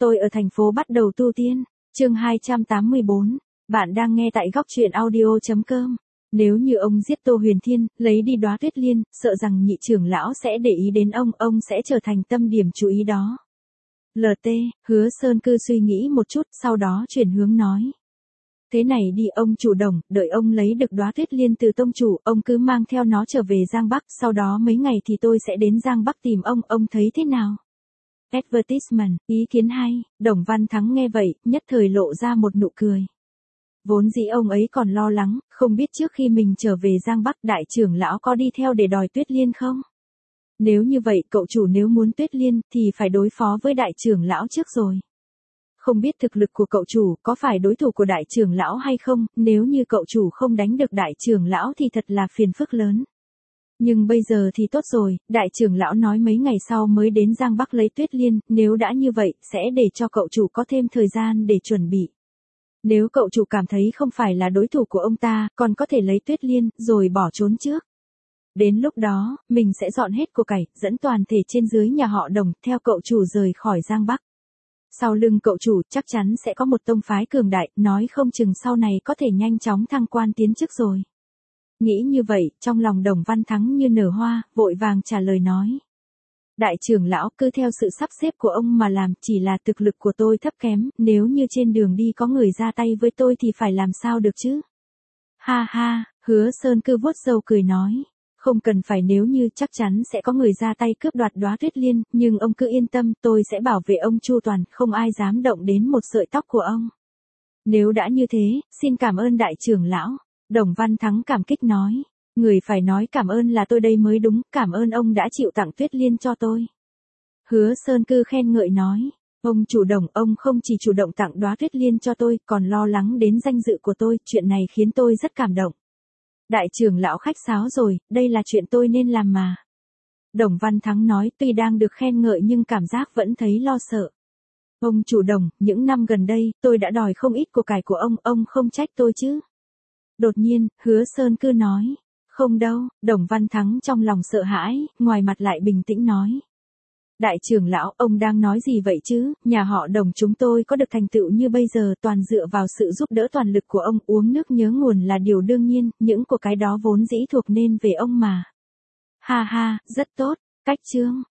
tôi ở thành phố bắt đầu tu tiên. Chương 284. Bạn đang nghe tại góc truyện audio.com. Nếu như ông giết Tô Huyền Thiên, lấy đi đóa Tuyết Liên, sợ rằng nhị trưởng lão sẽ để ý đến ông sẽ trở thành tâm điểm chú ý đó. LT, Hứa Sơn Cư suy nghĩ một chút, sau đó chuyển hướng nói. Thế này đi ông chủ Đồng, đợi ông lấy được đóa Tuyết Liên từ tông chủ, ông cứ mang theo nó trở về Giang Bắc, sau đó mấy ngày thì tôi sẽ đến Giang Bắc tìm ông thấy thế nào? Advertisement, ý kiến hay. Đồng Văn Thắng nghe vậy, nhất thời lộ ra một nụ cười. Vốn dĩ ông ấy còn lo lắng, không biết trước khi mình trở về Giang Bắc đại trưởng lão có đi theo để đòi Tuyết Liên không? Nếu như vậy cậu chủ nếu muốn Tuyết Liên thì phải đối phó với đại trưởng lão trước rồi. Không biết thực lực của cậu chủ có phải đối thủ của đại trưởng lão hay không, nếu như cậu chủ không đánh được đại trưởng lão thì thật là phiền phức lớn. Nhưng bây giờ thì tốt rồi, đại trưởng lão nói mấy ngày sau mới đến Giang Bắc lấy Tuyết Liên, nếu đã như vậy, sẽ để cho cậu chủ có thêm thời gian để chuẩn bị. Nếu cậu chủ cảm thấy không phải là đối thủ của ông ta, còn có thể lấy Tuyết Liên, rồi bỏ trốn trước. Đến lúc đó, mình sẽ dọn hết của cải, dẫn toàn thể trên dưới nhà họ Đồng, theo cậu chủ rời khỏi Giang Bắc. Sau lưng cậu chủ chắc chắn sẽ có một tông phái cường đại, nói không chừng sau này có thể nhanh chóng thăng quan tiến chức rồi. Nghĩ như vậy, trong lòng Đồng Văn Thắng như nở hoa, vội vàng trả lời nói. Đại trưởng lão cứ theo sự sắp xếp của ông mà làm, chỉ là thực lực của tôi thấp kém, nếu như trên đường đi có người ra tay với tôi thì phải làm sao được chứ? Ha ha, Hứa Sơn Cư vuốt râu cười nói. Không cần phải, nếu như chắc chắn sẽ có người ra tay cướp đoạt đóa Tuyết Liên, nhưng ông cứ yên tâm, tôi sẽ bảo vệ ông chu toàn, không ai dám động đến một sợi tóc của ông. Nếu đã như thế, xin cảm ơn đại trưởng lão. Đồng Văn Thắng cảm kích nói. Người phải nói cảm ơn là tôi đây mới đúng, cảm ơn ông đã chịu tặng Tuyết Liên cho tôi. Hứa Sơn Cư khen ngợi nói. Ông chủ Đồng, ông không chỉ chủ động tặng đóa Tuyết Liên cho tôi, còn lo lắng đến danh dự của tôi, chuyện này khiến tôi rất cảm động. Đại trưởng lão khách sáo rồi, đây là chuyện tôi nên làm mà. Đồng Văn Thắng nói, tuy đang được khen ngợi nhưng cảm giác vẫn thấy lo sợ. Ông chủ Đồng, những năm gần đây, tôi đã đòi không ít của cải của ông không trách tôi chứ? Đột nhiên, Hứa Sơn Cư nói. Không đâu, Đồng Văn Thắng trong lòng sợ hãi, ngoài mặt lại bình tĩnh nói. Đại trưởng lão, ông đang nói gì vậy chứ, nhà họ Đồng chúng tôi có được thành tựu như bây giờ toàn dựa vào sự giúp đỡ toàn lực của ông, uống nước nhớ nguồn là điều đương nhiên, những của cái đó vốn dĩ thuộc nên về ông mà. Ha ha, rất tốt, cách chương.